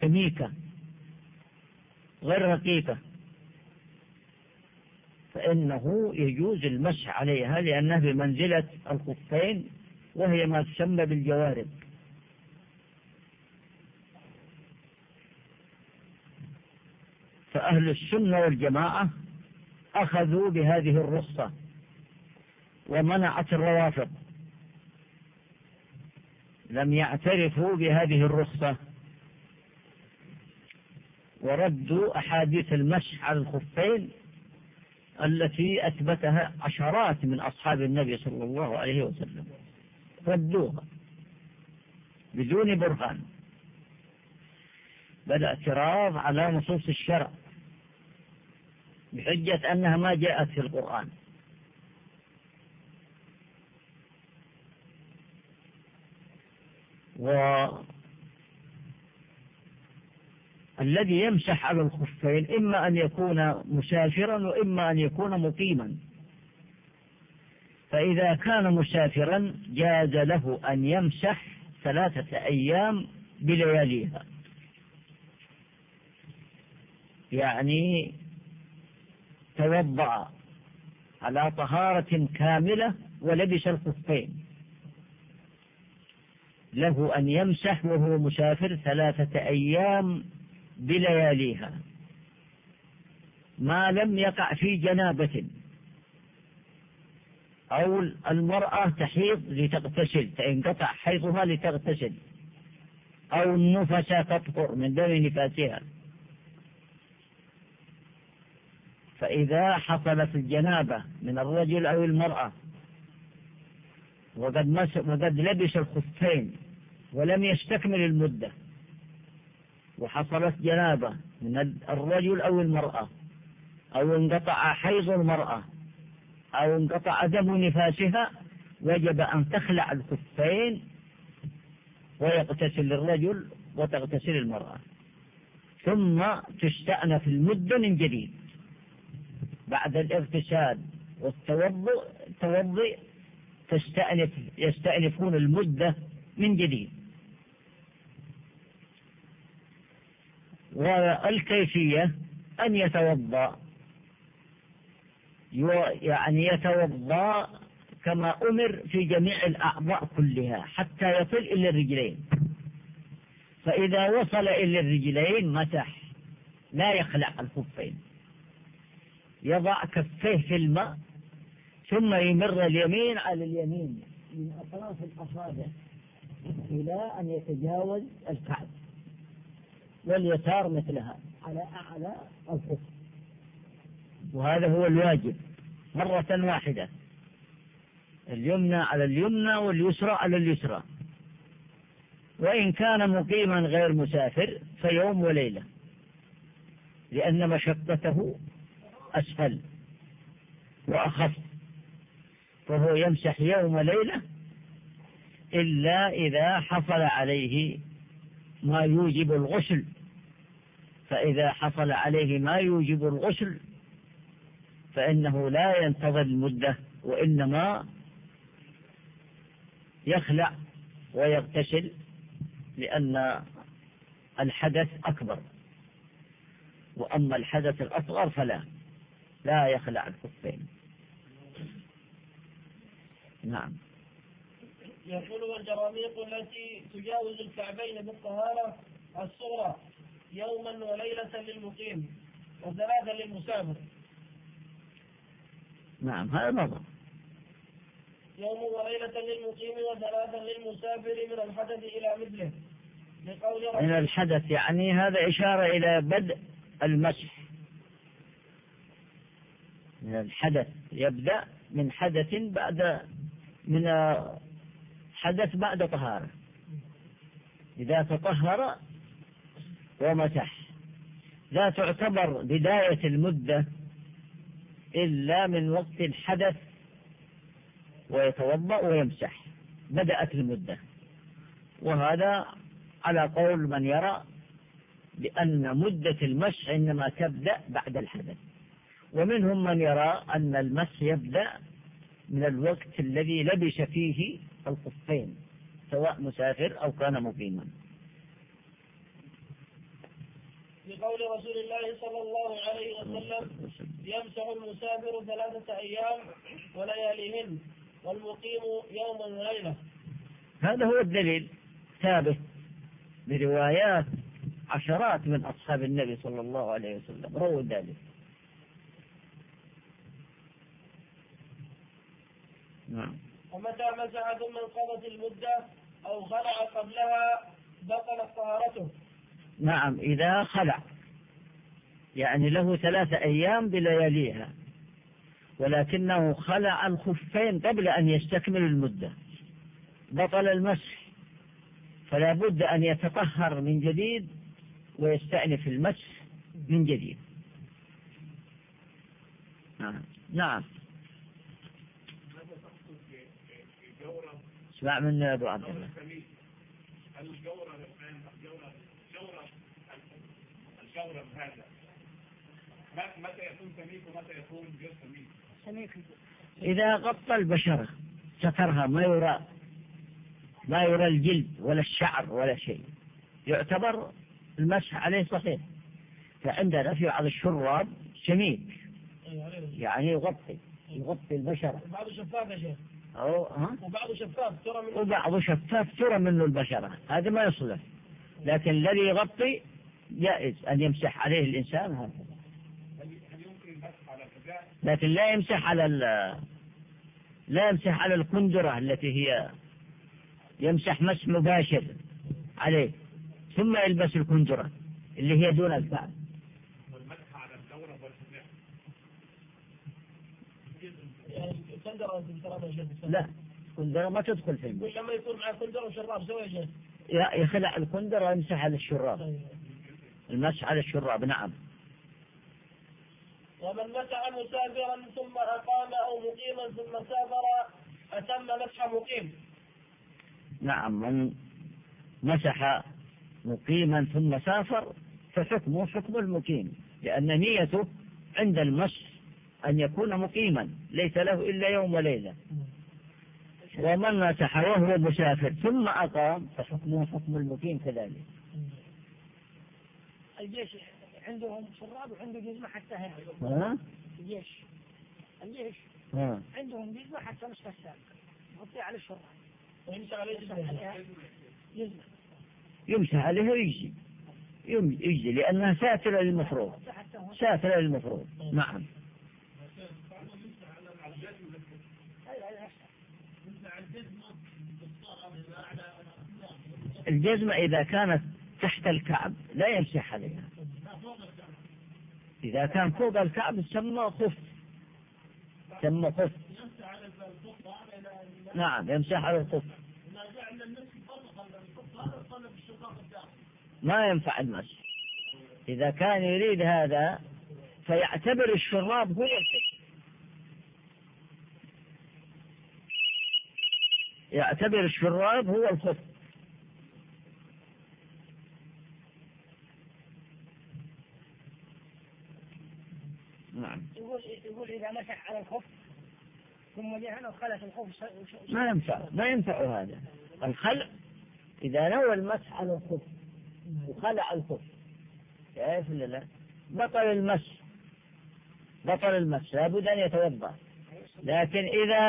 سميكة غير رقيقة فإنه يجوز المسح عليها، لأنها بمنزلة الخفين، وهي ما تسمى بالجوارب. فأهل السنة والجماعة أخذوا بهذه الرخصة، ومنعت الروافض، لم يعترفوا بهذه الرخصة، وردوا أحاديث المسح على الخفين التي أثبتها عشرات من أصحاب النبي صلى الله عليه وسلم، ردوها بدون برهان، بل اعتراض على نصوص الشرع بحجة أنها ما جاءت في القرآن. والذي يمسح على الخفين إما أن يكون مسافرا وإما أن يكون مقيما، فإذا كان مسافرا جاز له أن يمسح 3 أيام بلياليها، يعني توضأ على طهارة كاملة ولبس الخفين، له أن يمسح وهو مسافر 3 أيام بلياليها، ما لم يقع في جنابة، أو المرأة تحيض لتغتسل فانقطع حيضها لتغتسل، أو النفس تطهر من دم نفاسها. فإذا حصلت الجنابة من الرجل أو المرأة وقد لبس الخفين ولم يستكمل المدة، وحصلت جنابة من الرجل أو المرأة، أو انقطع حيض المرأة، أو انقطع دم نفاسها، وجب أن تخلع الخفين ويغتسل الرجل وتغتسل المرأة، ثم تستأنف المدة من جديد بعد الاغتسال والتوضؤ، يستأنفون المدة من جديد. والكيفية أن يتوضأ، يعني يتوضأ كما أمر في جميع الأعضاء كلها حتى يصل إلى الرجلين، فإذا وصل إلى الرجلين مسح، لا يخلع الخفين، يضع كفيه في الماء ثم يمر اليمين على اليمين من أطراف الأصابع إلى أن يتجاوز الكعب، واليسار مثلها على أعلى الخف، وهذا هو الواجب مرة واحدة، اليمنى على اليمنى واليسرى على اليسرى. وإن كان مقيما غير مسافر فيوم وليلة، لأن مشقته أسهل وأخف، فهو يمسح يوم وليلة إلا إذا حصل عليه ما يوجب الغسل، فإذا حصل عليه ما يوجب الغسل فإنه لا ينتظر المدة، وإنما يخلع ويغتسل، لأن الحدث أكبر، وأما الحدث الأصغر لا يخلع الخفين. نعم. يقول: والجراميق التي تجاوز الكعبين بالطهارة الصغرى يوما وليلة للمقيم و3 للمسافر. نعم، هذا نظر. يوم وليلة للمقيم و3 للمسافر من الحدث إلى مثله، لقول من الحدث يعني هذا إشارة إلى بدء المسح، من الحدث يبدأ من حدث من حدث بعد طهارة، إذا تطهر ومسح، لا تعتبر بداية المدة إلا من وقت الحدث ويتوضأ ويمسح، بدأت المدة. وهذا على قول من يرى بأن مدة المسح إنما تبدأ بعد الحدث، ومنهم من يرى أن المسح يبدأ من الوقت الذي لبس فيه الخفين، سواء مسافر أو كان مقيما. بقول رسول الله صلى الله عليه وسلم يمسح المسافر 3 أيام ولياليهن والمقيم يوما وليلة. هذا هو الدليل ثابت بروايات عشرات من أصحاب النبي صلى الله عليه وسلم رووا ذلك. نعم. ومتى مسح ثم انقضت المدة أو خلع قبلها بطلت طهارته. نعم، إذا خلع يعني له 3 أيام بلياليها، ولكنه خلع الخفين قبل أن يستكمل المدة بطل المسح، فلا بد أن يتطهر من جديد ويستأنف المسح من جديد. نعم. اسمع من أبو عبد الله. الجورب هذا متى يكون سميك ومتى يكون غير سميك؟ إذا غطى البشرة سترها ما يرى الجلد ولا الشعر ولا شيء يعتبر المسح عليه صحيح. فعندنا في بعض الشراب سميك يعني يغطي البشرة. بعضه شفاف يا شيخ. وبعضه شفاف ترى منه البشرة، هذا ما يصلح. لكن الذي يغطي جائز أن يمسح عليه الإنسان هذا، لكن لا يمسح على الكندرة التي هي يمسح مسح مباشر عليه ثم يلبس الكندرة اللي هي دون الكعب. والمسح على الجورب والشفاف لا، كندرة ما تدخل في المسح. لما يكون مع كندرة وشراب سوى شيء يخلع الكندرة ويمسح على الشراب. المسح على الشراب. نعم. ومن مسح مسافرا ثم أقام أو مقيما ثم سافر أتم مسح مقيم. نعم، من مسح مقيما ثم سافر فحكمه حكم المقيم، لأن نيته عند المسح أن يكون مقيما ليس له إلا يوم وليلة. ومن مسح وهو مسافر ثم أقام فحكمه حكم المقيم كذلك. الجيش عندهم شراب وعنده جزمة حتى هنا. الجيش عندهم جزمة حتى نصف الساق يغطي على الشراب ويمسح عليه جزمة يمسح عليه يجزي لأنها ساترة للمفروض. نعم. الجزمة إذا كانت تحت الكعب لا يمسح عليها، إذا كان فوق الكعب يسمى خف. نعم، يمسح على الخف. ما ينفع المسح. إذا كان يريد هذا فيعتبر الشراب هو الخف، يعتبر الشراب هو الخف. نعم. يقول إذا مسح على الخف ثم جاء وخلت الخف ما ينفع هذا الخلع. إذا نوى المسح على الخف وخلع الخف كيف لا بطل المسح لابد أن يتوضأ. لكن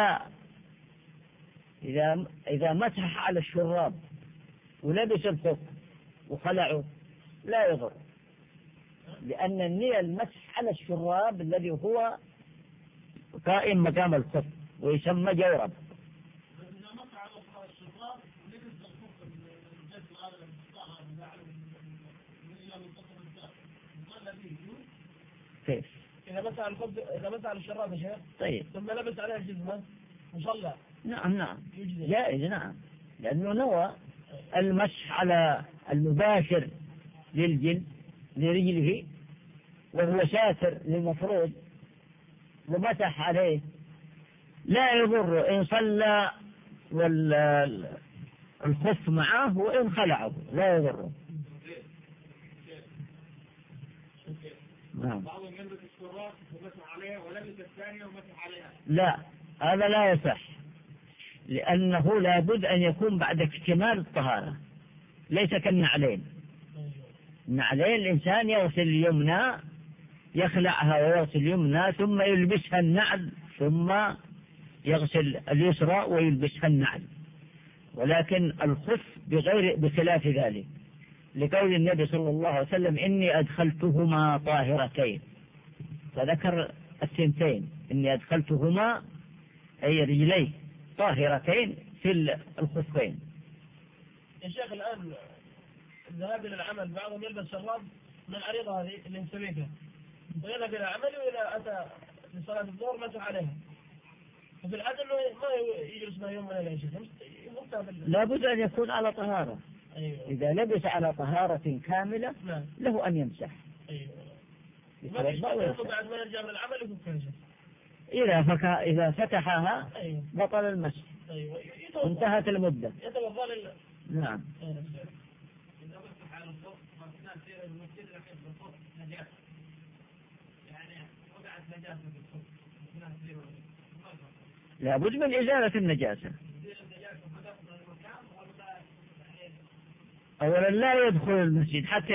إذا مسح على الشراب ولبس الخف وخلعه لا يضر، لأن النية المسح على الشراب الذي هو قائم مقام الخف ويسمى جورب. كيف؟ إذا مسح على الشراب يا شيخ طيب ثم لبس عليها الجزمة وصلى. نعم جائز. نعم، لأنه نوى المسح على المباشر للجلد لرجله وهو ساتر للمفروض ومسح عليه لا يضر إن صلى والخف معه وإن خلعه لا يضره. نعم. لا، هذا لا يصح، لأنه لا بد أن يكون بعد اكتمال الطهارة، ليس كالنعلين. النعلين الإنسان يغسل اليمنى، يخلعها ويغسل اليمنى ثم يلبسها النعل، ثم يغسل اليسرى ويلبسها النعل. ولكن الخف بخلاف ذلك، لقول النبي صلى الله عليه وسلم إني أدخلتهما طاهرتين، فذكر الثنتين، إني أدخلتهما أي رجليه طاهرتين في الخفين. يا شيخ الآن الذهاب إلى العمل بعضهم يلبس شراب من العريضة هذه اللي نسميها، ويذهب إلى عمله وإذا أتى لصلاة الظهر مسح عليها، وفي العادة أنه ما يجلس بها يوم ولا ليلة. لا بد أن يكون على طهارة. أيوة. إذا لبس على طهارة كاملة له أن يمسح. ما فيش بعد ما يرجع من العمل يكون إذا فتحها أيوة. بطل المسح. أيوة. انتهت المدة. يتوضأ نعم. لا بد من إزالة النجاسة. أولا لا يدخل المسجد حتى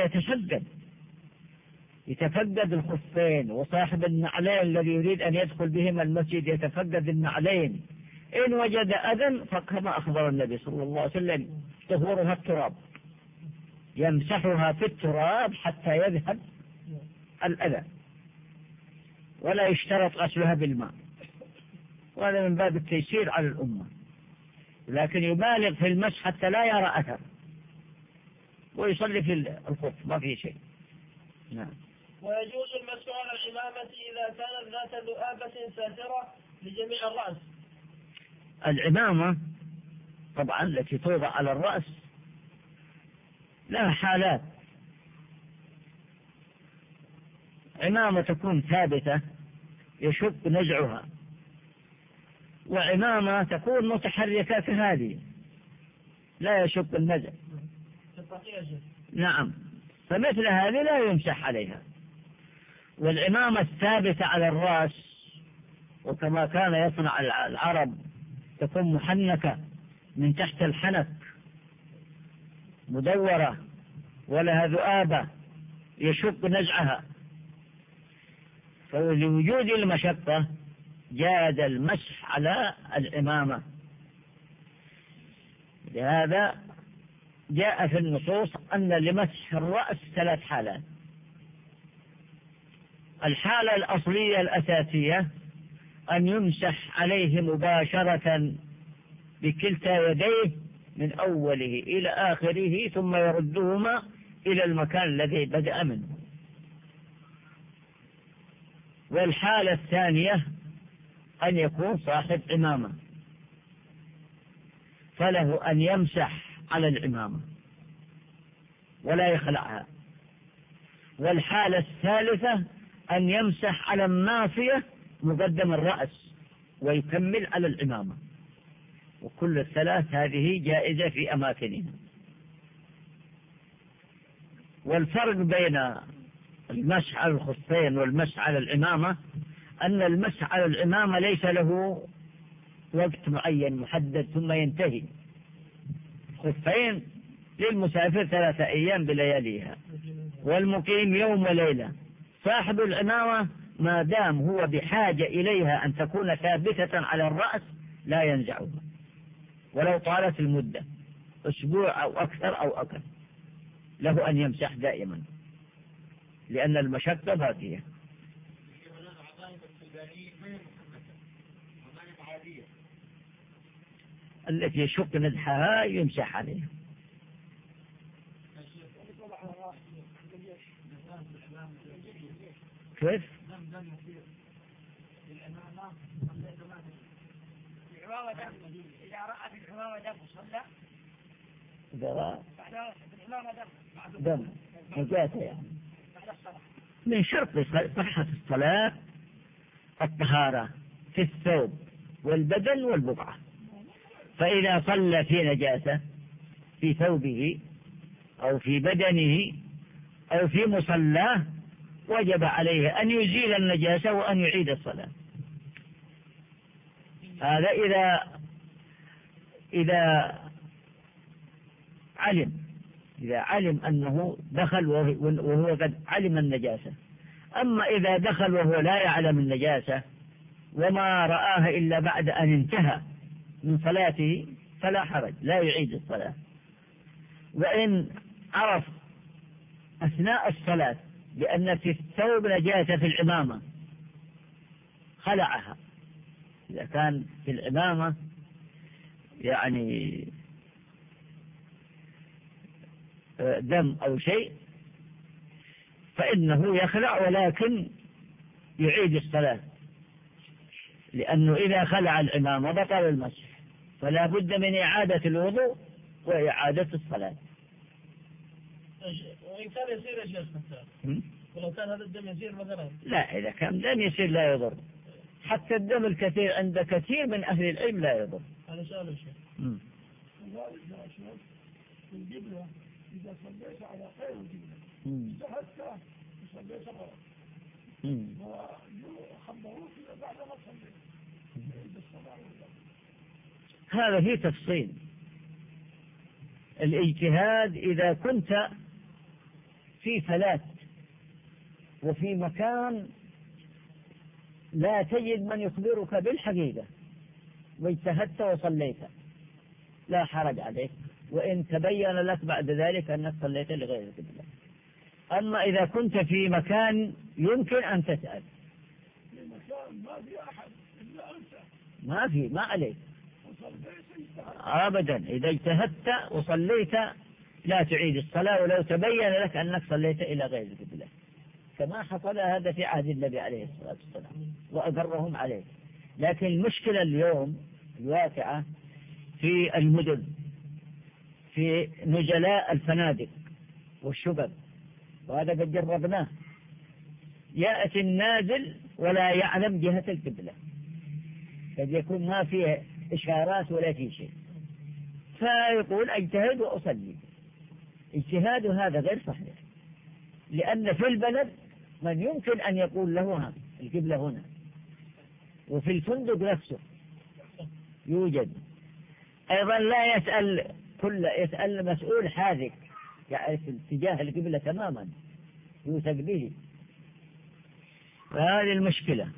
يتفقد الخفين، وصاحب النعلين الذي يريد أن يدخل بهما المسجد يتفقد النعلين، إن وجد أذى فكما أخبر النبي صلى الله عليه وسلم طهورها التراب، يمسحها في التراب حتى يذهب الأذى، ولا يشترط غسلها بالماء، وهذا من باب التيسير على الأمة، لكن يبالغ في المسح حتى لا يرى أثر ويصلي في الخف ما في شيء. نعم. ويجوز المسح على العمامة إذا كانت ذات ذؤابة ساترة لجميع الرأس. العمامة طبعا التي توضع على الرأس لها حالات، عمامة تكون ثابتة يشق نزعها، وعمامة تكون متحركة كهذه لا يشق النزع. نعم، فمثل هذه لا يمسح عليها. والعمامة الثابتة على الرأس، وكما كان يصنع العرب، تكون محنكة من تحت الحنك مدورة ولها ذؤابة يشق نزعها، فلوجود المشقة جاز المسح على العمامة. لهذا جاء في النصوص أن لمسح الرأس 3 حالات. الحالة الأصلية الأساسية أن يمسح عليه مباشرة بكلتا يديه من أوله إلى آخره، ثم يردهما إلى المكان الذي بدأ منه. والحالة الثانية أن يكون صاحب عمامة، فله أن يمسح على العمامة ولا يخلعها. والحالة الثالثة أن يمسح على الناصية مقدم الرأس ويكمل على العمامة، وكل الثلاث هذه جائزة في أماكنها. والفرق بين المسح على الخفين والمسح على العمامة أن المسح على العمامة ليس له وقت معين محدد ثم ينتهي. خفين للمسافر 3 أيام بلياليها، والمقيم يوم وليلة. صاحب العمامة ما دام هو بحاجة إليها أن تكون ثابتة على الرأس لا ينزعها ولو طالت المدة، أسبوع أو أكثر أو أقل، له أن يمسح دائما لأن المشقة باقية. التي يشق نزحها يمسح عليها. كيف؟ إذا رأت الحمامة دم صلى. إذا رأت دم نجاسة يعني. من شرط صحة الصلاة الطهارة في الثوب والبدن والبقعة، فإذا صلى في نجاسة في ثوبه أو في بدنه أو في مصلاه وجب عليه أن يزيل النجاسة وأن يعيد الصلاة. هذا إذا علم إذا علم أنه دخل وهو قد علم النجاسة. أما إذا دخل وهو لا يعلم النجاسة وما رآها إلا بعد أن انتهى من صلاته فلا حرج، لا يعيد الصلاة. وإن عرف أثناء الصلاة بأن في الثوب نجاسة في العمامة خلعها، إذا كان في العمامة يعني دم أو شيء فإنه يخلع، ولكن يعيد الصلاة، لأنه إذا خلع العمامة بطل المسح، فلا بد من إعادة الوضوء وإعادة الصلاة. وإن كان يصير يا شيخ ولو كان هذا الدم يصير مثلا؟ لا، إذا كان دم يصير لا يضر، حتى الدم الكثير عند كثير من أهل العلم لا يضر. هذا سؤال الشيخ. الجبلة إذا صليت على خير الجبلة اجتهدت وصليت غلط وخبروك بعد ما صليت هذا فيه تفصيل. الاجتهاد إذا كنت في فلاة وفي مكان لا تجد من يخبرك بالحقيقة واجتهدت وصليت لا حرج عليك، وإن تبين لك بعد ذلك أنك صليت لغير القبلة. أما إذا كنت في مكان يمكن أن تسأل، ما في أحد إلا ما أنت، ما عليك أبدا. إذا اجتهدت وصليت لا تعيد الصلاة ولو تبين لك أنك صليت إلى غير القبلة، كما حصل هذا في عهد النبي عليه الصلاة والسلام وأقرهم عليه. لكن المشكلة اليوم الواقعة في المدن، في نجلاء الفنادق والشبب، وهذا قد جربناه، يأتي النازل ولا يعلم جهة القبلة، قد يكون ما فيه إشارات ولا فيه شيء، فيقول اجتهد وأصلي. اجتهاد هذا غير صحيح، لأن في البلد من يمكن أن يقول له القبلة هنا، وفي الفندق نفسه يوجد أيضا. لا يسأل مسؤول حاذق يعرف اتجاه القبلة تماما يوثق به، فهذه المشكلة.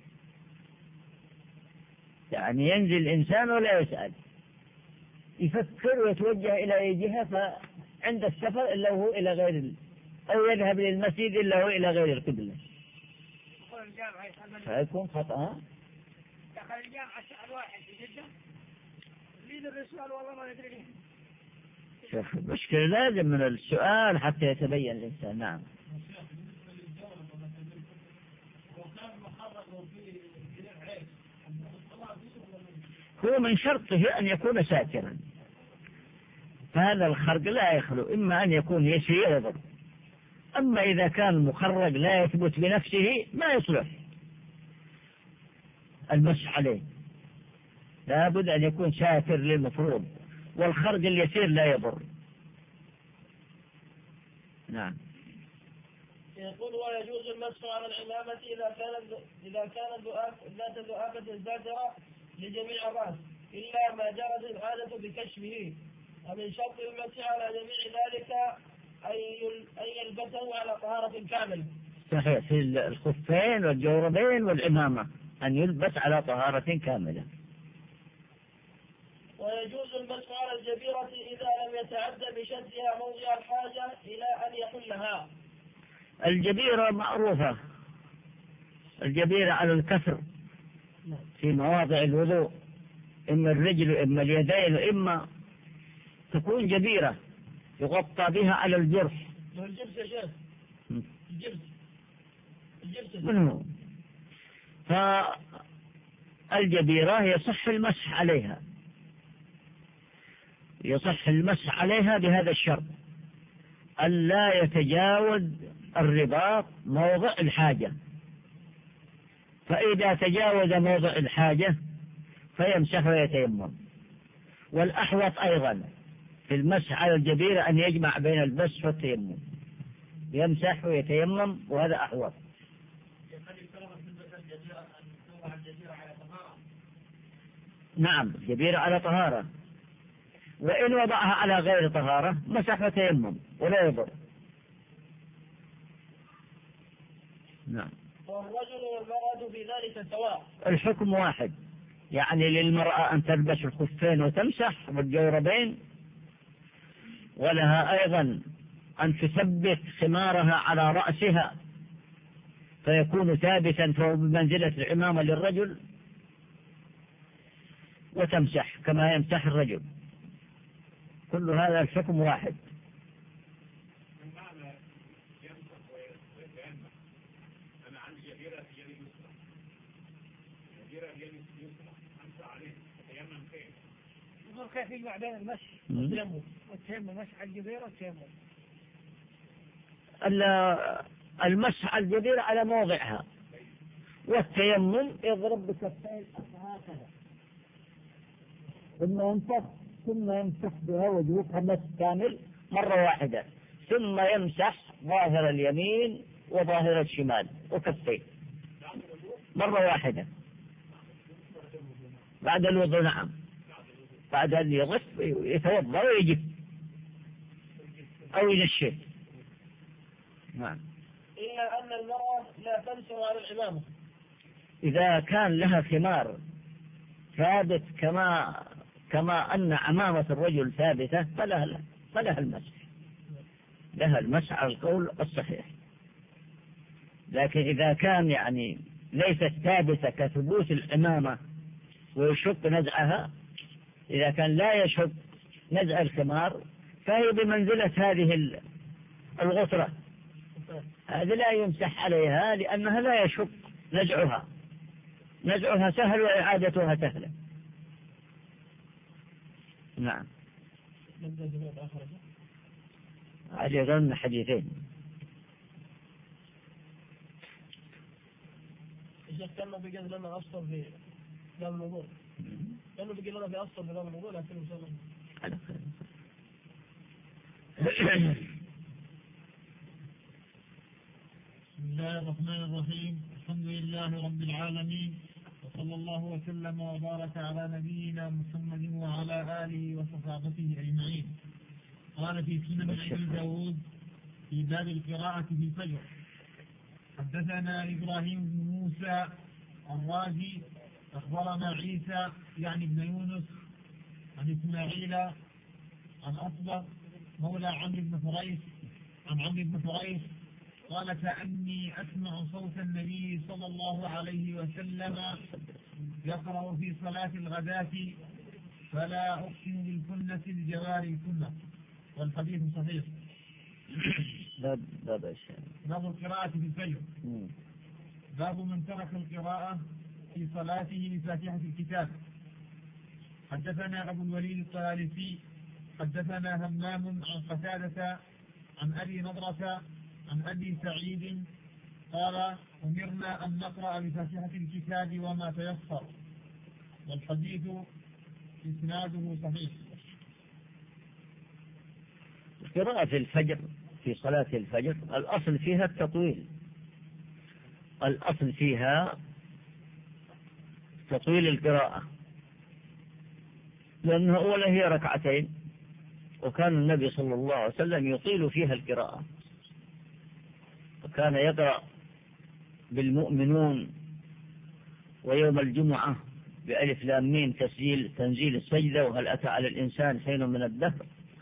يعني ينزل الإنسان ولا يسأل، يفكر ويتوجه إلى أي جهة، فعند السفر إلا هو إلى غير، أو يذهب للمسجد إلا هو إلى غير القبلة، فيكون خطأ. دخل الجامعة سأل واحد في جدة يريد السؤال والله ما يدري ليه. شوف المشكلة لازم من السؤال حتى يتبين الإنسان. نعم. هو من شرطه أن يكون ساترا، فهذا الخرق لا يخلو إما أن يكون يسير يضر. أما إذا كان مخرج لا يثبت بنفسه ما يصلح المسح عليه، لا بد أن يكون ساتر للمفروض، والخرج اليسير لا يضر. نعم. يقول ويجوز المسح على العمامة إذا كانت ذات ذؤابة زاجرة لجميع الرأس إلا ما جرت العادة بكشفه، ومن شرط المسح على جميع ذلك أن يلبسه على طهارة كاملة. صحيح، في الخفين والجوربين والعمامة أن يلبس على طهارة كاملة. ويجوز المسح على الجبيرة إذا لم يتعدى بشدها موضع الحاجة إلى أن يحلها. الجبيرة معروفة، الجبيرة على الكسر في مواضع الوضوء، إما الرجل إما اليدين، إما تكون جبيرة يغطى بها على الجرح. الجبس يا شيخ، الجبس منه. فالجبيرة يصح المسح عليها، يصح المسح عليها بهذا الشرط: ألا يتجاوز الرباط موضع الحاجة، فإذا تجاوز موضع الحاجة فيمسح ويتيمم. والأحوط أيضا في المسح على الجبيرة أن يجمع بين المسح والتيمم، يمسح ويتيمم، وهذا أحوط. نعم، الجبيرة على طهارة، وإن وضعها على غير طهارة مسح وتيمم ولا يضر. نعم. والرجل والمرأة في ذلك سواء. الحكم واحد، يعني للمرأة أن تلبس الخفين وتمسح والجوربين، ولها أيضا أن تثبت خمارها على رأسها فيكون ثابتا فهو بمنزلة العمامة للرجل، وتمسح كما يمسح الرجل. كل هذا الحكم واحد. كيف يجمع بين المسح والتيمم؟ مسح الجبيرة والتيمم. المسح على الجبيرة على موضعها، والتيمم يضرب بكفين هكذا ثم يمسح بها وجهها مسح كامل مرة واحدة، ثم يمسح ظاهر اليمين وظاهر الشمال وكفين مرة واحدة بعد الوضوء. نعم، بعد أن يغسل يتوضأ ويجب أو ينشف. نعم. إلا أن المرأة لا تنشر على العمامة إذا كان لها خمار ثابت كما أن عمامة الرجل ثابتة فلها المسح، لها المسح على القول الصحيح. لكن إذا كان يعني ليست ثابتة كثبوت العمامة ويشق نزعها، إذا كان لا يشق نزع الخمار فهي بمنزلة هذه الغطرة، هذه لا يمسح عليها لأنها لا يشق نزعها سهل وإعادتها سهلة. نعم. هذه ضمن حديثين. الشيخ كان بيجاز لنا أصل في باب الوضوء، كانوا بيجي لنا في أصل في باب الوضوء، لكن إن شاء الله بسم الله الرحمن الرحيم. الحمد لله رب العالمين، وصلى الله وسلم وبارك على نبينا محمد وعلى آله وصحابته أجمعين. قال في سنن أبي داود في باب القراءة في الفجر: حدثنا إبراهيم بن موسى الرازي أخبرنا عيسى يعني ابن يونس عن إسماعيل عن أصبغ مولى عمرو بن فريس عن عمرو بن فريس قال: كأني أسمع صوت النبي صلى الله عليه وسلم يقرأ في صلاة الغداة: فلا أقسم بالكنة الجوار الكنة. والحديث صحيح. باب القراءة في الفجر. باب من ترك القراءة في صلاته بفاتحة الكتاب. حدثنا أبو الوليد الطيالسي حدثنا همام عن قتادة عن أبي نضرة عن أبي سعيد قال: أمرنا أن نقرأ بفاتحة الكتاب وما تيسر. والحديث إسناده صحيح. قراءة الفجر في صلاة الفجر الأصل فيها التطويل، الأصل فيها تطويل القراءة، لأنه أولا هي ركعتين، وكان النبي صلى الله عليه وسلم يطيل فيها القراءة، وكان يقرأ بالمؤمنون ويوم الجمعة بألف لام ميم تنزيل السجدة وهل أتى على الإنسان حين من الدهر،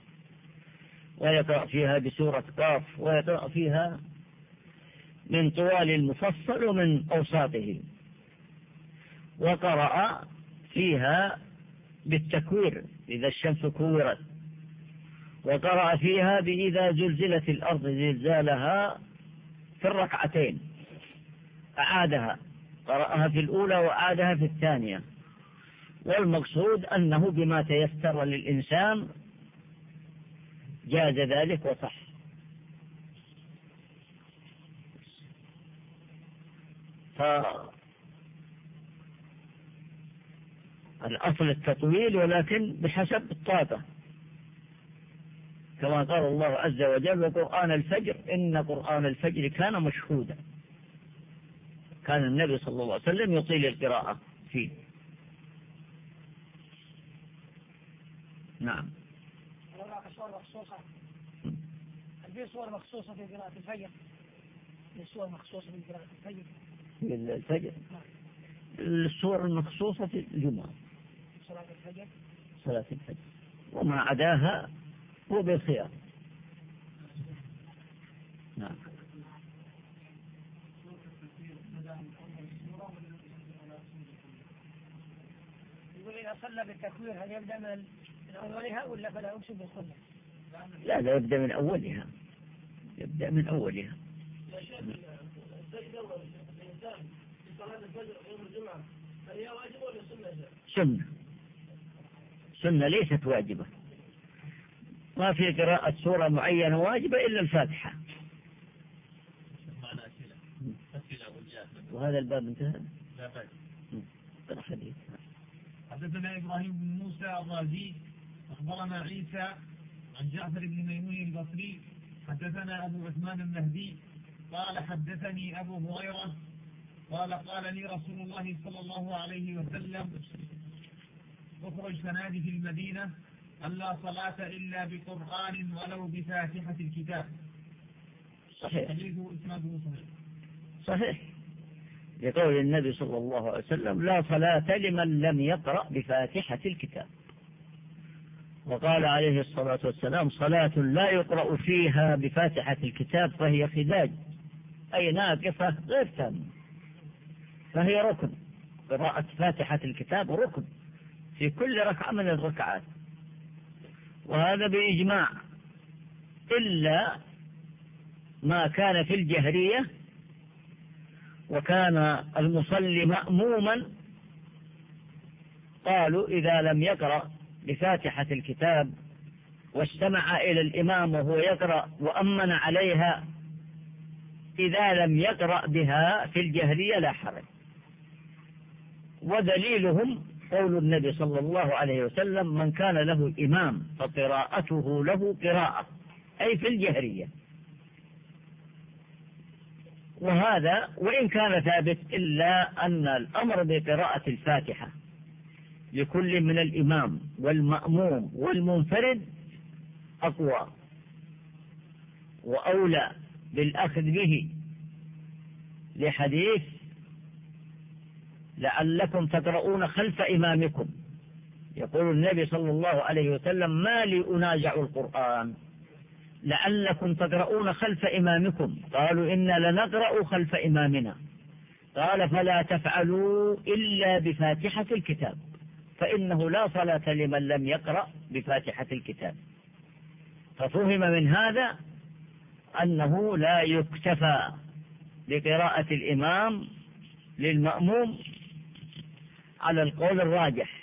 ويقرأ فيها بسورة قاف، ويقرأ فيها من طوال المفصل ومن أوساطه، وقرأ فيها بالتكوير إذا الشمس كورت، وقرأ فيها بإذا زلزلت الأرض زلزالها في الركعتين، أعادها، قرأها في الأولى وأعادها في الثانية. والمقصود أنه بما تيسر للإنسان جاز ذلك وصح. فالأصل التطويل، ولكن بحسب الطاقة، كما قال الله عز وجل: وقرآن الفجر إن قرآن الفجر كان مشهودا. كان النبي صلى الله عليه وسلم يطيل القراءة فيه. نعم. صور مخصوصة؟ هل في صور مخصوصة في قراءة الفجر؟ في صور مخصوصة في قراءة الفجر؟ في الفجر الصور المخصوصة في الجمعة صلاة الفجر؟ صلاة الفجر، وما عداها هو بالخيار. نعم. يقول إذا صلى بالتكبير هل يبدأ من أولها ولا فلا يقصد بالصلاة؟ لا يبدأ من أولها، يبدأ من أولها. يا شيخ السجدة الإنسان في صلاة الفجر يوم الجمعة هل هي واجبة ولا سنة؟ سنة ليست واجبة. ما في قراءة سورة معينة واجبة إلا الفاتحة. وهذا الباب انتهى. لا بأس. حديث. حدثنا إبراهيم بن موسى الرازي أخبرنا عيسى عن جعفر بن ميمون البصري حدثنا أبو عثمان النهدي قال حدثني أبو هريرة قال لي رسول الله صلى الله عليه وسلم اخرج فنادي في المدينة أن لا صلاة إلا بقرآن ولو بفاتحة الكتاب. صحيح. حديثه إسناده صحيح. لقول النبي صلى الله عليه وسلم لا صلاة لمن لم يقرأ بفاتحة الكتاب. وقال عليه الصلاة والسلام صلاة لا يقرأ فيها بفاتحة الكتاب فهي خداج، أي ناقصة غير تامة، فهي ركن. قراءة فاتحة الكتاب ركن في كل ركعة من الركعات، وهذا بإجماع، إلا ما كان في الجهرية وكان المصلي مأموما، قالوا إذا لم يقرأ بفاتحة الكتاب واستمع إلى الإمام وهو يقرأ وأمن عليها، إذا لم يقرأ بها في الجهرية لا حرج. ودليلهم قول النبي صلى الله عليه وسلم من كان له إمام فقراءته له قراءة، أي في الجهرية. وهذا وإن كان ثابت إلا أن الأمر بقراءة الفاتحة لكل من الإمام والمأموم والمنفرد أقوى وأولى بالأخذ به، لحديث لعلكم تقرؤون خلف إمامكم. يقول النبي صلى الله عليه وسلم ما لي أنازع القرآن لعلكم تقرؤون خلف إمامكم، قالوا إنا لنقرأ خلف إمامنا، قال فلا تفعلوا إلا بفاتحة الكتاب فإنه لا صلاة لمن لم يقرأ بفاتحة الكتاب. ففهم من هذا أنه لا يكتفى بقراءة الإمام للمأموم على القول الراجح،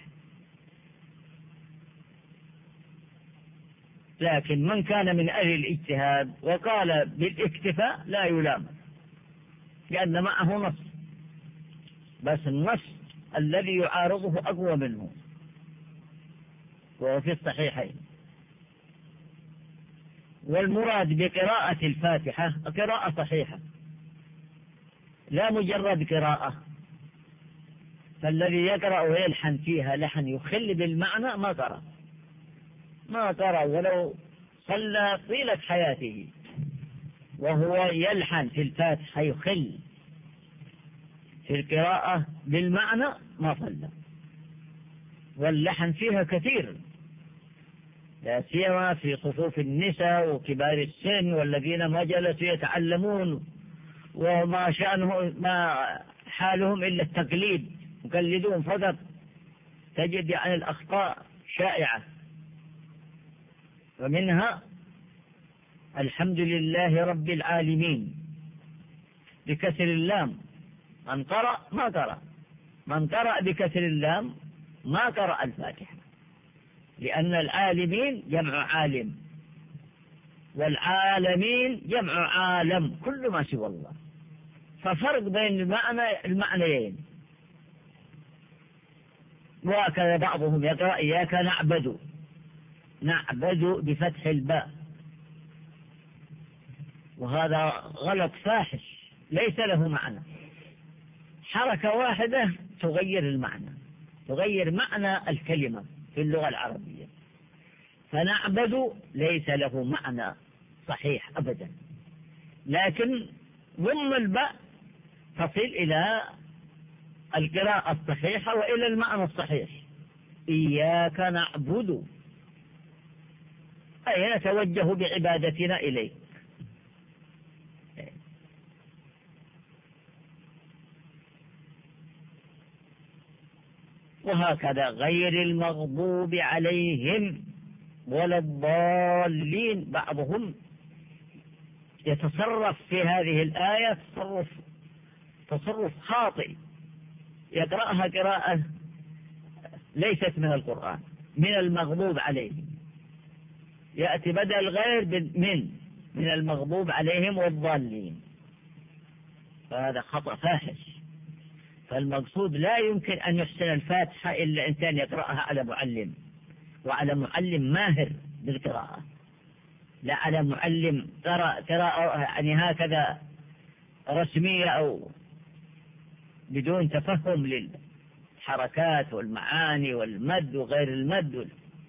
لكن من كان من أهل الاجتهاد وقال بالاكتفاء لا يلام، لأن معه نص، بس النص الذي يعارضه أقوى منه، وهو في الصحيحين. والمراد بقراءة الفاتحة قراءة صحيحة لا مجرد قراءة، فالذي يقرأ ويلحن فيها لحن يخل بالمعنى ما قرأ ولو صلى طيلة حياته وهو يلحن في الفاتحة يخل في القراءة بالمعنى ما صلى. واللحن فيها كثير، لا سيما في صفوف النساء وكبار السن والذين ما جلسوا يتعلمون وما شأنه ما حالهم إلا التقليد، يقلدون فقط، تجد يعني الأخطاء شائعة. ومنها الحمد لله رب العالمين بكسر اللام، من قرأ ما قرأ، من قرأ بكسر اللام ما قرأ الفاتحة، لأن العالمين جمع عالم والعالمين جمع عالم كل ما سوى الله، ففرق بين المعنيين. وهكذا بعضهم يقرأ إياك نعبد بفتح الباء، وهذا غلط فاحش ليس له معنى، حركة واحدة تغير المعنى، تغير معنى الكلمة في اللغة العربية. فنعبد ليس له معنى صحيح أبدا، لكن ضم الباء تصل إلى القراءة الصحيحة وإلى المعنى الصحيح. إياك نعبد أي نتوجه بعبادتنا إليك. وهكذا غير المغضوب عليهم ولا الضالين. بعضهم يتصرف في هذه الآية تصرف خاطئ، يقرأها قراءة ليست من القرآن. من المغضوب عليهم يأتي بدل غير من المغضوب عليهم والضالين، فهذا خطأ فاحش. فالمقصود لا يمكن أن يحسن الفاتحة إلا إنسان يقرأها على معلم، وعلى معلم ماهر بالقراءة، لا على معلم قراءة يعني هكذا رسمية أو بدون تفهم للحركات والمعاني والمد وغير المد.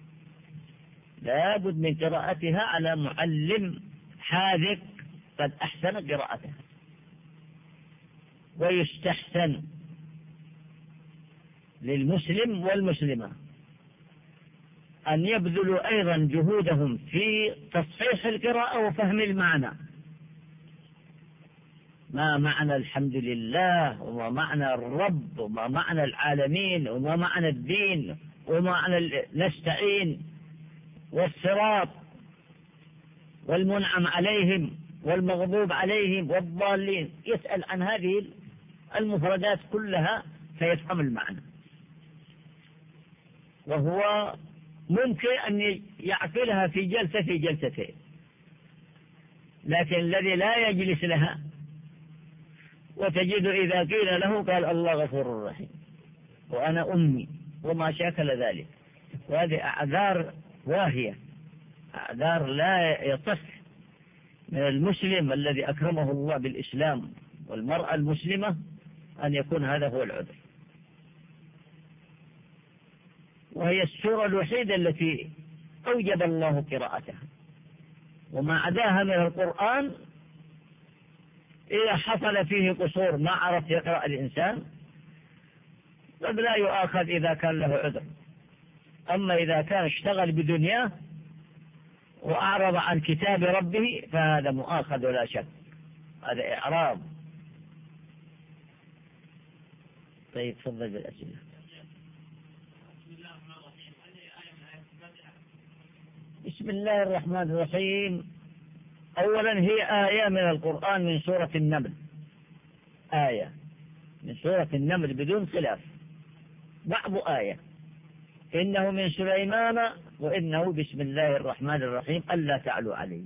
لا بد من قراءتها على معلم حاذق قد أحسن قراءتها. ويستحسن للمسلم والمسلمة أن يبذلوا أيضا جهودهم في تصحيح القراءة وفهم المعنى. ما معنى الحمد لله، وما معنى الرب، وما معنى العالمين، وما معنى الدين، وما معنى نستعين، والصراط، والمنعم عليهم، والمغضوب عليهم، والضالين. يسأل عن هذه المفردات كلها فيفهم المعنى. وهو ممكن أن يعقلها في جلسة في جلستين، لكن الذي لا يجلس لها وتجد إذا قيل له قال الله غفور رحيم وأنا أمي وما شاكل ذلك. وهذه أعذار واهية، أعذار لا يصح من المسلم الذي أكرمه الله بالإسلام والمرأة المسلمة أن يكون هذا هو العذر. وهي السورة الوحيدة التي أوجب الله قراءتها، وما عداها من القرآن إذا حصل فيه قصور ما عرف يقرأ الإنسان قد لا يؤاخذ إذا كان له عذر. أما إذا كان اشتغل بدنياه وأعرض عن كتاب ربه فهذا مؤاخذ ولا شك، هذا إعراض. طيب تفضل بالأسئلة. بسم الله الرحمن الرحيم. أولا هي آية من القرآن من سورة النمل، آية من سورة النمل بدون خلاف. بعض آية إنه من سليمان وإنه بسم الله الرحمن الرحيم ألا تعلوا علي.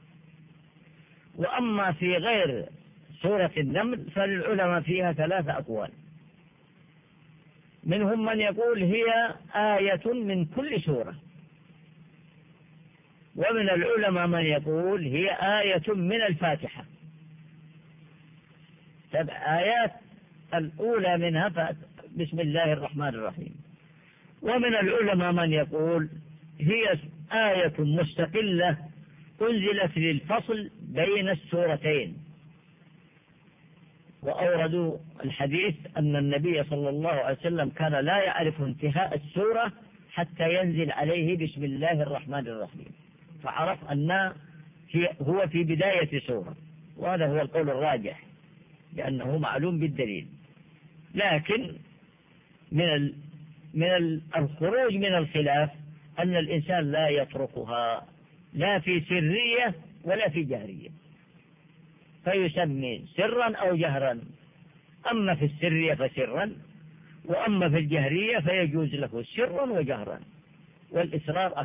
وأما في غير سورة النمل فالعلماء فيها 3 أقوال. منهم من يقول هي آية من كل سورة، ومن العلماء من يقول هي آية من الفاتحة. 7 آيات الأولى منها بسم الله الرحمن الرحيم. ومن العلماء من يقول هي آية مستقلة أنزلت للفصل بين السورتين. وأوردوا الحديث أن النبي صلى الله عليه وسلم كان لا يعرف انتهاء السورة حتى ينزل عليه بسم الله الرحمن الرحيم، فعرف أن هو في بداية سورة. وهذا هو القول الراجح لأنه معلوم بالدليل. لكن من الخروج من الخلاف أن الإنسان لا يتركها لا في سرية ولا في جهرية، فيسمي سرا أو جهرا. أما في السرية فسرا، وأما في الجهرية فيجوز له سرا وجهرا، والإسرار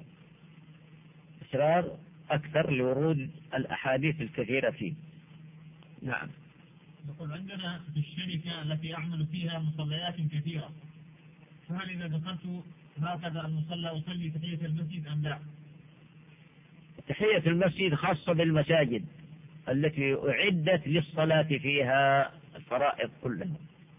أكثر لورود الأحاديث الكثيرة فيه. نعم. يقول عندنا في الشركة التي أعمل فيها مصليات كثيرة، فهل إذا دخلت هكذا المصلى أصلي تحية المسجد أم لا؟ تحية المسجد خاصة بالمساجد التي أعدت للصلاة فيها الفرائض كلها.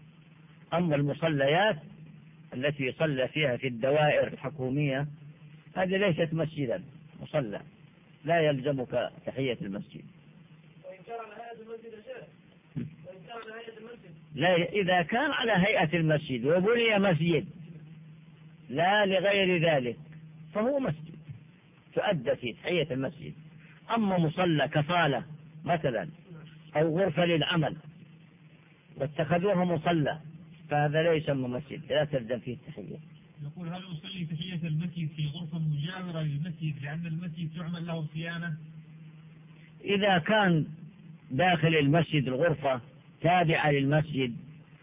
أما المصليات التي يصلى فيها في الدوائر الحكومية هذه ليست مسجدا مصلى، لا يلزمك تحية المسجد. وإن كان على هيئة المسجد يا شيخ، وإن كان على هيئة المسجد. لا، إذا كان على هيئة المسجد وبني مسجد لا لغير ذلك فهو مسجد تؤدى فيه تحية المسجد. أما مصلى كصالة مثلا أو غرفة للعمل واتخذوها مصلى فهذا لا يسمى مسجد، لا تلزم فيه التحية. يقول هل أصلي تحية المسجد في غرفة مجاورة للمسجد لأن المسجد تعمل له صيانة؟ إذا كان داخل المسجد الغرفة تابعة للمسجد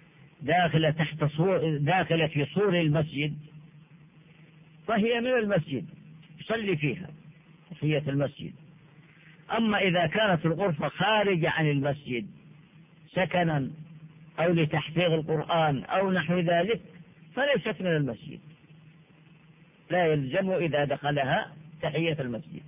داخلة في سور المسجد فهي من المسجد يصلي فيها تحية المسجد. أما إذا كانت الغرفة خارجة عن المسجد سكنا أو لتحفيظ القرآن أو نحو ذلك فليست من المسجد، لا يلزم إذا دخلها تحية المسجد.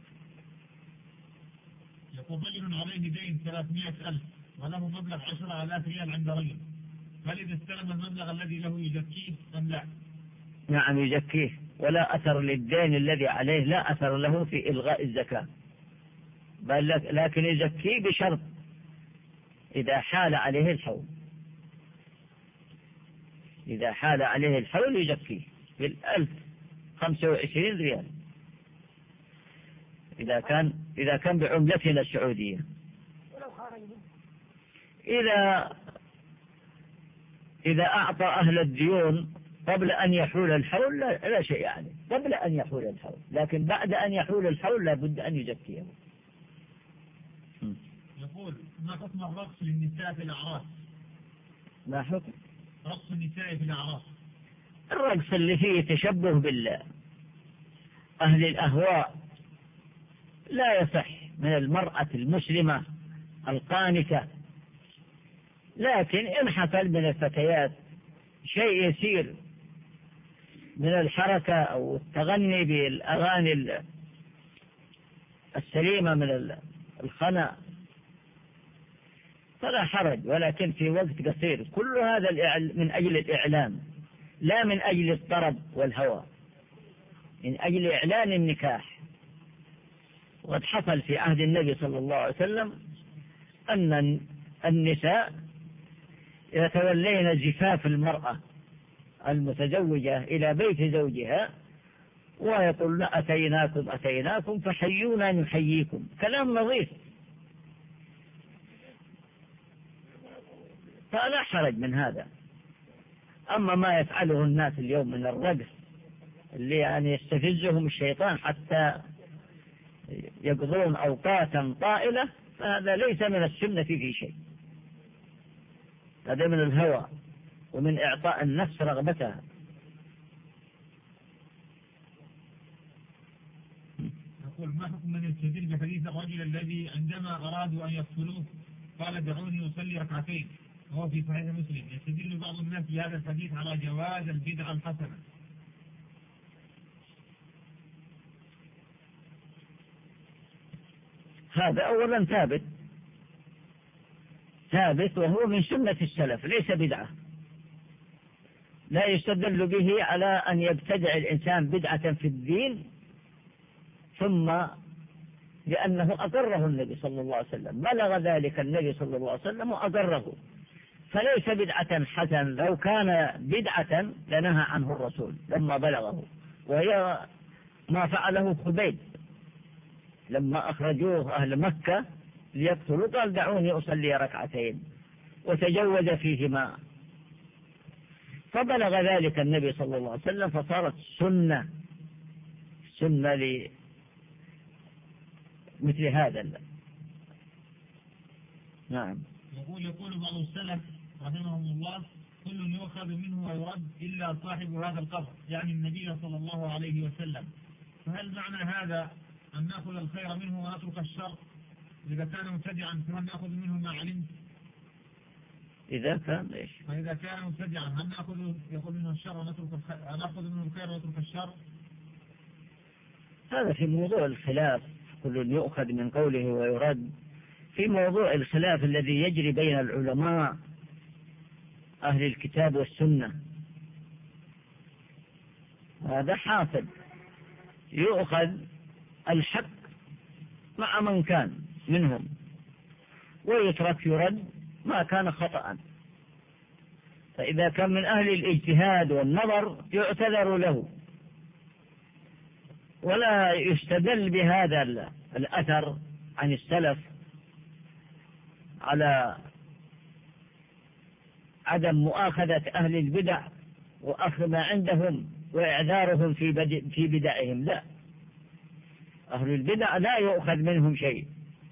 يقول رجل عليه دين 300,000 وله مبلغ 10,000 ريال عند رجل، هل إذا استلم المبلغ الذي له يزكيه أم لا؟ نعم يزكيه، ولا أثر للدين الذي عليه، لا أثر له في إلغاء الزكاة، بل لكن يزكيه بشرط إذا حال عليه الحول. إذا حال عليه الحول يزكيه بال1025 ريال إذا كان بعملتنا السعودية. إذا أعطى أهل الديون قبل أن يحول الحول لا شيء عليه، قبل أن يحول الحول، لكن بعد أن يحول الحول لا بد أن يزكيه. يقول ما حكم الرقص للنساء في الأعراس؟ ما حكم رقص النساء في الأعراس؟ الرقص اللي فيه تشبه بالله أهل الأهواء لا يصح من المرأة المسلمة القانتة، لكن إن حصل من الفتيات شيء يسير من الحركة أو التغني بالأغاني السليمة من الخنا فلا حرج، ولكن في وقت قصير. كل هذا من أجل الإعلام لا من أجل الطرب والهوى، من أجل إعلان النكاح. وقد حصل في عهد النبي صلى الله عليه وسلم أن النساء يتولين زفاف المرأة المتزوجة إلى بيت زوجها ويقولن أتيناكم فحيونا نحييكم، كلام نظيف، فلا حرج من هذا. أما ما يفعله الناس اليوم من الرقص اللي يعني يستفزهم الشيطان حتى يقضون أوقاتا طائلة فهذا ليس من السنة في شيء، هذا من الهوى ومن إعطاء النفس رغبتها. يقول ما حكم من يستدل بحديث الرجل الذي عندما أرادوا أن يقتلوه قال دعوني أصلي ركعتين وهو في صحيح مسلم؟ يستدل بعض الناس بهذا الحديث على جواز البدعة الحسنة. هذا أولا ثابت وهو من سنة السلف ليس بدعة، لا يستدل به على أن يبتدع الإنسان بدعة في الدين ثم لأنه أقره النبي صلى الله عليه وسلم، بلغ ذلك النبي صلى الله عليه وسلم وأقره، فليس بدعة حسن. لو كان بدعة لنهى عنه الرسول لما بلغه، وهي ما فعله خبيب لما أخرجوه أهل مكة ليقتلوا قال دعوني أصلي ركعتين وتجوز فيهما، فبلغ ذلك النبي صلى الله عليه وسلم فصارت سنة مثل هذا. نعم. يقول بعض السلف رحمهم الله كل يؤخذ منه ويرد إلا صاحب هذا القبر، يعني النبي صلى الله عليه وسلم، فهل معنى هذا أن نأخذ الخير منه ونترك الشر؟ إذا كان مبتدعا فهل نأخذ منه ما علمت؟ إذا كان إيش؟ فإذا كان مبتدعا هل يأخذ منه الشر نأخذ منه الخير ونترك الشر؟ هذا في موضوع الخلاف، كل يؤخذ من قوله ويرد. في موضوع الخلاف الذي يجري بين العلماء أهل الكتاب والسنة هذا حاصل يؤخذ الحق مع من كان منهم، ويترك يرد ما كان خطأ. فإذا كان من أهل الاجتهاد والنظر يعتذر له، ولا يستدل بهذا الأثر عن السلف على عدم مؤاخذة أهل البدع وأخذ ما عندهم وإعذارهم في بدعهم. لا، أهل البدع لا يؤخذ منهم شيء.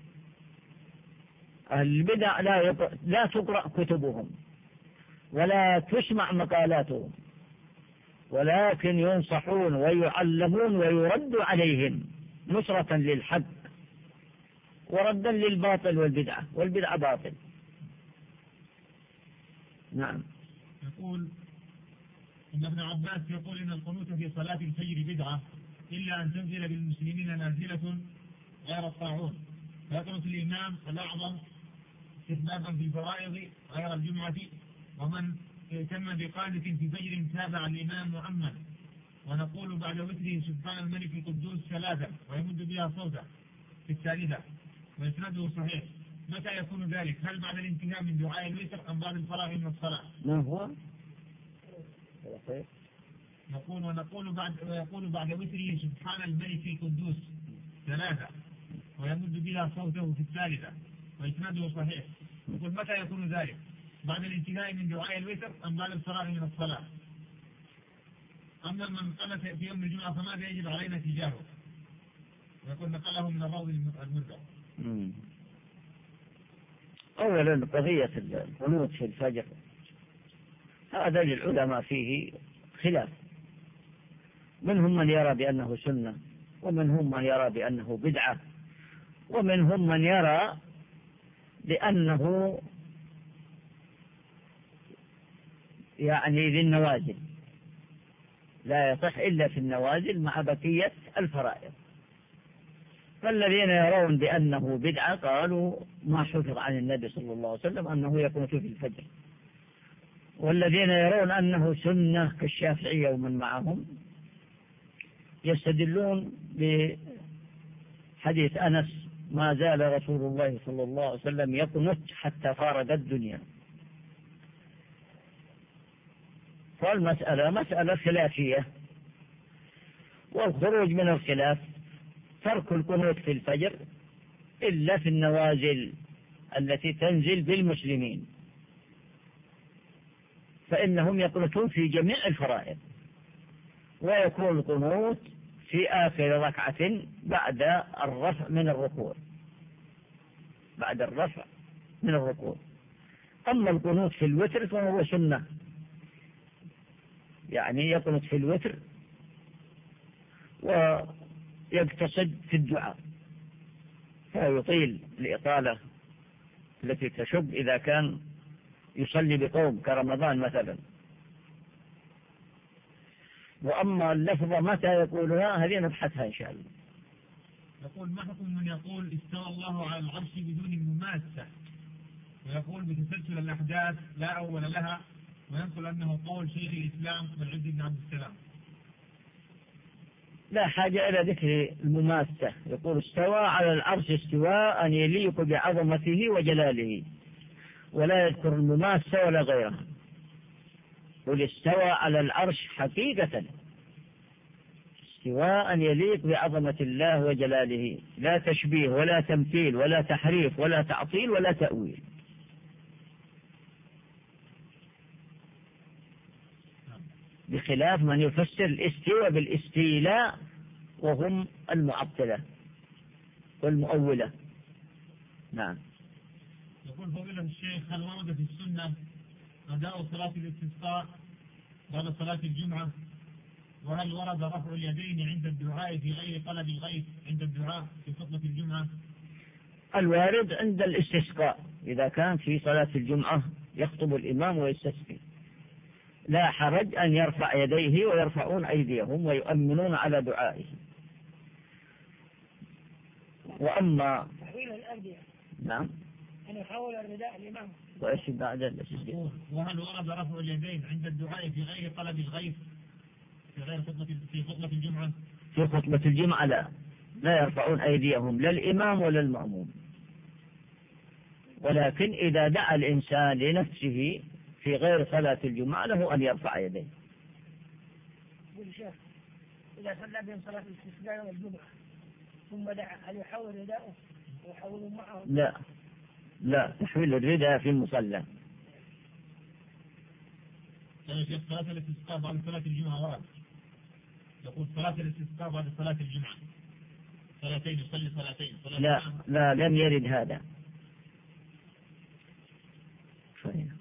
أهل البدع لا تقرأ كتبهم ولا تسمع مقالاتهم، ولكن ينصحون ويعلمون ويرد عليهم نصرة للحق وردا للباطل والبدعة باطل. نعم. يقول إن ابن عباس يقول إن القنوت في صلاة الفجر بدعة إلا أن تنزل بالمسلمين نازلة غير الطاعون، فيقنط الإمام الأعظم استحبابا في الفرائض غير الجمعة، ومن اهتم بقانت في فجر تابع الإمام مؤمن. ونقول بعد وتره سبحان الملك القدوس ثلاثة ويمد بها صوتا في الثالثة وإسناده صحيح. متى يكون ذلك؟ هل بعد الانتهاء من دعاء الوتر أم بعد الفراغ من الصلاة؟ ما هو؟ ويقول بعد وتره سبحان الملك القدوس ثلاثة ويمد بها صوته في الثالثة وإسناده صحيح. يقول متى يكون ذلك؟ بعد الانتهاء من دعاء الوتر أم بعد الفراغ من الصلاة؟ أما من قنت في يوم الجمعة فماذا يجب علينا تجاهه؟ ويقول نقله من الروض المرجع. أولا قضية القنوت في الفجر هذا للعلماء فيه خلاف، منهم من يرى بأنه سنة، ومنهم من يرى بأنه بدعة، ومنهم من يرى بأنه يعني للنوازل، لا يصح إلا في النوازل مع بقية الفرائض. فالذين يرون بأنه بدعة قالوا ما حفظ عن النبي صلى الله عليه وسلم أنه يقنط في الفجر، والذين يرون أنه سنة كالشافعية ومن معهم يستدلون بحديث أنس ما زال رسول الله صلى الله عليه وسلم يقنط حتى فارق الدنيا. فالمسألة مسألة خلافية، والخروج من الخلاف ترك القنوت في الفجر إلا في النوازل التي تنزل بالمسلمين، فإنهم يقنطون في جميع الفرائض، ويكون القنوت في آخر ركعة بعد الرفع من الركوع، بعد الرفع من الركوع. أما القنوت في الوتر فهو سنة، يعني يقنط في الوتر ويقتصد في الدعاء، فيطيل الإطالة التي تشب إذا كان يصلي بقوم كرمضان مثلا. وأما اللفظة متى يقولها هذه نبحثها إن شاء الله. يقول ما حكم من يقول استوى الله على العرش بدون مماسة، ويقول بتسلسل الأحداث لا أول لها، وينقل أنه قول شيخ الإسلام والعز بن عبد السلام؟ لا حاجة إلى ذكر المماسة. يقول استوى على العرش استواء يليق بعظمته وجلاله، ولا يذكر المماسة ولا غيرها. يقول استوى على العرش حقيقة استواء يليق بعظمة الله وجلاله، لا تشبيه ولا تمثيل ولا تحريف ولا تعطيل ولا تأويل. بخلاف من يفسر الاستواء بالاستيلاء وهم المعطلة والمؤولة. نعم. يقول فضيلة الشيخ هل ورد في السنة أداء صلاة الاستسقاء بعد صلاة الجمعة؟ وهل ورد رفع اليدين عند الدعاء في غير طلب الغيث عند الدعاء في خطبة الجمعة؟ الوارد عند الاستسقاء إذا كان في صلاة الجمعة يخطب الإمام ويستسقي لا حرج أن يرفع يديه ويرفعون أيديهم ويؤمنون على دعائه. وأما تحويل الأردية. نعم. أن يحول الرداء الإمام. وإيش بعد الاستسقاء؟ وهل ورد رفع اليدين عند الدعاء في غير طلب الغيث في خطبة الجمعة؟ في خطبة الجمعة لا يرفعون أيديهم لا الإمام ولا المأموم. ولكن إذا دعا الإنسان لنفسه في غير صلاة الجمعة له أن يرفع يديه. والشيخ إذا صلى بهم صلاة الاستسقاء يوم الجمعة ثم دعا هل يحول رداءه ويحول معه؟ لا تحويل الرداء في المصلى. يا شيخ صلاة الاستسقاء بعد صلاة الجمعة ورد، يقول صلاة الاستسقاء بعد صلاة الجمعة صلاتين، يصلي صلاتين. لا لم يرد هذا.